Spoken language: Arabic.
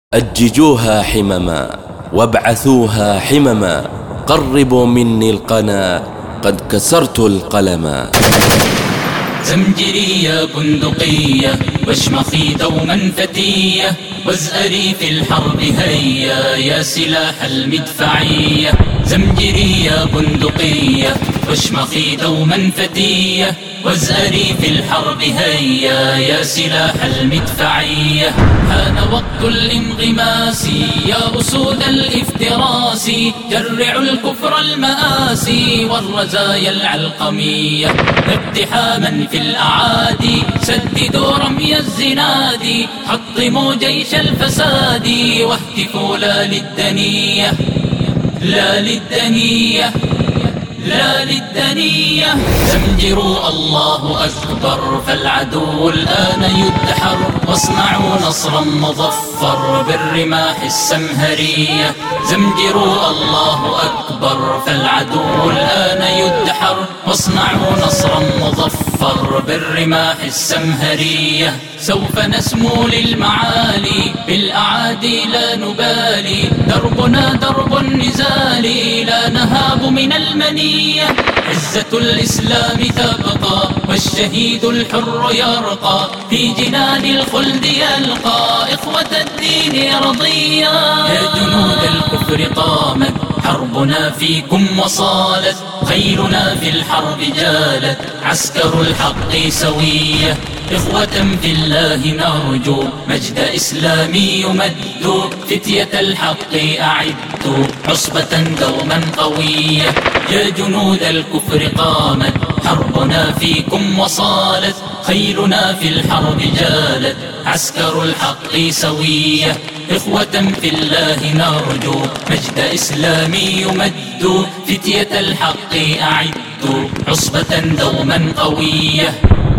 أججوها حمما وابعثوها حمما، قربوا مني القنا قد كسرت القلما. زمجرية بندقية واشمخي دوما فتية، وازأري في الحرب هيا يا سلاح المدفعية. زمجرية بندقية واشمخي دوما فتية، وازأري في الحرب هيا يا سلاح المدفعية. حان وقت الانغماس يا أسود الافتراس، جرعوا الكفر المآسي والرزايا العلقمية. اقتحاما في الأعادي سددوا رمي الزناد، حطموا جيش الفساد واهتفوا لا للدنية لا للدنية لا للدنية. زمجروا الله أكبر فالعدو الآن يدحر، واصنعوا نصرا مظفر بالرماح السمهرية. زمجروا الله أكبر فالعدو الآن يدحر، واصنعوا نصرا مظفر بالرماح السمهرية. سوف نسمو للمعالي بالأعادي لا نبالي، دربنا درب النزال لا نهاب من المنية. عزة الإسلام تبقى والشهيد الحر يرقى، في جنان الخلد يلقى إخوة الدين رضيا. يا جنود الكفر قامت حربنا فيكم وصالت، خيلنا في الحرب جالت عسكر الحق سوية. إخوة في الله نرجو مجد إسلامي يمد، فتية الحق أعدوا عصبة دوما قوية. يا جنود الكفر قامت حربنا فيكم وصالت، خيلنا في الحرب جالت عسكر الحق سوية. إخوة في الله نرجو مجد إسلامي يمد، فتية الحق أعدوا عصبة دوما قوية.